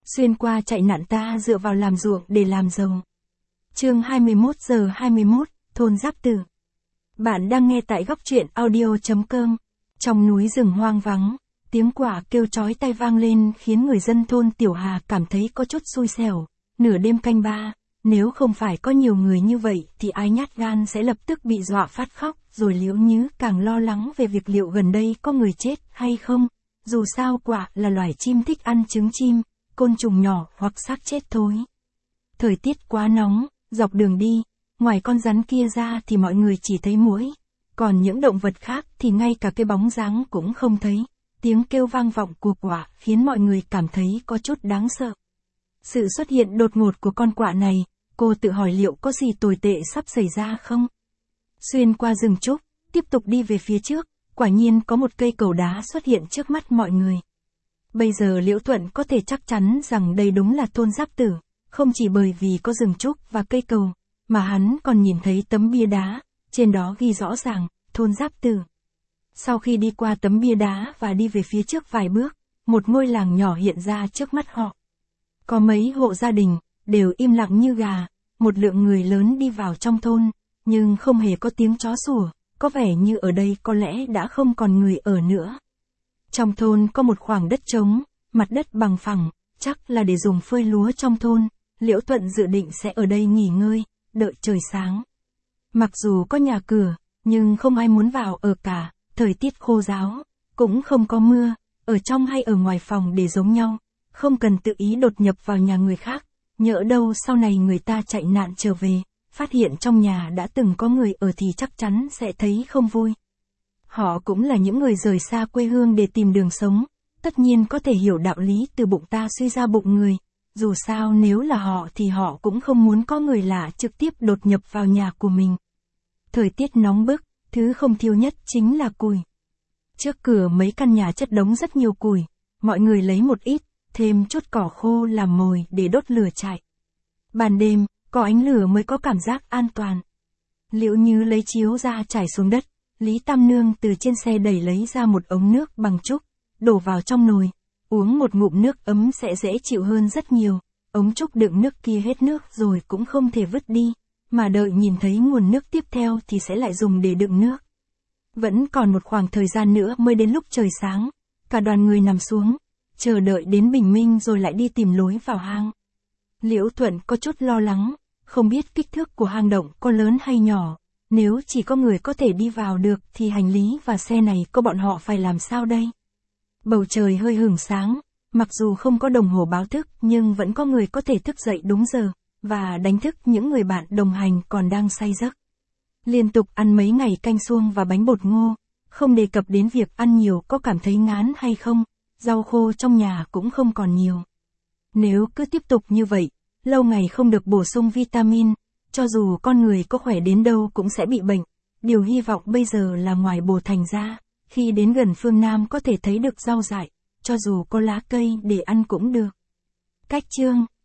Xuyên qua chạy nạn ta dựa vào làm ruộng để làm giàu. Chương 21:21, thôn Giáp Tử. Bạn đang nghe tại góc truyện audio.com. Trong núi rừng hoang vắng, tiếng quạ kêu chói tai vang lên khiến người dân thôn Tiểu Hà cảm thấy có chút xui xẻo. Nửa đêm canh ba, nếu không phải có nhiều người như vậy thì ai nhát gan sẽ lập tức bị dọa phát khóc, rồi Liễu Nhứ càng lo lắng về việc liệu gần đây có người chết hay không. Dù sao quạ là loài chim thích ăn trứng chim, côn trùng nhỏ hoặc xác chết thối. Thời tiết quá nóng, dọc đường đi, ngoài con rắn kia ra thì mọi người chỉ thấy muỗi, còn những động vật khác thì ngay cả cái bóng dáng cũng không thấy. Tiếng kêu vang vọng của quạ khiến mọi người cảm thấy có chút đáng sợ. Sự xuất hiện đột ngột của con quạ này, cô tự hỏi liệu có gì tồi tệ sắp xảy ra không? Xuyên qua rừng trúc, tiếp tục đi về phía trước, quả nhiên có một cây cầu đá xuất hiện trước mắt mọi người. Bây giờ Liễu Thuận có thể chắc chắn rằng đây đúng là thôn Giáp Tử, không chỉ bởi vì có rừng trúc và cây cầu, mà hắn còn nhìn thấy tấm bia đá, trên đó ghi rõ ràng, thôn Giáp Tử. Sau khi đi qua tấm bia đá và đi về phía trước vài bước, một ngôi làng nhỏ hiện ra trước mắt họ. Có mấy hộ gia đình, đều im lặng như gà, một lượng người lớn đi vào trong thôn, nhưng không hề có tiếng chó sủa, có vẻ như ở đây có lẽ đã không còn người ở nữa. Trong thôn có một khoảng đất trống, mặt đất bằng phẳng, chắc là để dùng phơi lúa trong thôn. Liễu Thuận dự định sẽ ở đây nghỉ ngơi, đợi trời sáng. Mặc dù có nhà cửa, nhưng không ai muốn vào ở cả, thời tiết khô ráo, cũng không có mưa, ở trong hay ở ngoài phòng để giống nhau, không cần tự ý đột nhập vào nhà người khác, nhỡ đâu sau này người ta chạy nạn trở về, phát hiện trong nhà đã từng có người ở thì chắc chắn sẽ thấy không vui. Họ cũng là những người rời xa quê hương để tìm đường sống, tất nhiên có thể hiểu đạo lý từ bụng ta suy ra bụng người, dù sao nếu là họ thì họ cũng không muốn có người lạ trực tiếp đột nhập vào nhà của mình. Thời tiết nóng bức, thứ không thiếu nhất chính là củi. Trước cửa mấy căn nhà chất đống rất nhiều củi, mọi người lấy một ít, thêm chút cỏ khô làm mồi để đốt lửa trại. Ban đêm, có ánh lửa mới có cảm giác an toàn. Liễu Nhứ lấy chiếu ra trải xuống đất, Lý Tam Nương từ trên xe đẩy lấy ra một ống nước bằng trúc, đổ vào trong nồi, uống một ngụm nước ấm sẽ dễ chịu hơn rất nhiều. Ống trúc đựng nước kia hết nước rồi cũng không thể vứt đi, mà đợi nhìn thấy nguồn nước tiếp theo thì sẽ lại dùng để đựng nước. Vẫn còn một khoảng thời gian nữa mới đến lúc trời sáng, cả đoàn người nằm xuống, chờ đợi đến bình minh rồi lại đi tìm lối vào hang. Liễu Thuận có chút lo lắng, không biết kích thước của hang động có lớn hay nhỏ, nếu chỉ có người có thể đi vào được thì hành lý và xe này có bọn họ phải làm sao đây? Bầu trời hơi hửng sáng, mặc dù không có đồng hồ báo thức nhưng vẫn có người có thể thức dậy đúng giờ, và đánh thức những người bạn đồng hành còn đang say giấc. Liên tục ăn mấy ngày canh suông và bánh bột ngô, không đề cập đến việc ăn nhiều có cảm thấy ngán hay không, rau khô trong nhà cũng không còn nhiều. Nếu cứ tiếp tục như vậy, lâu ngày không được bổ sung vitamin, cho dù con người có khỏe đến đâu cũng sẽ bị bệnh. Điều hy vọng bây giờ là ngoài Bồ Thành ra, khi đến gần phương Nam có thể thấy được rau dại, cho dù có lá cây để ăn cũng được. Cách chương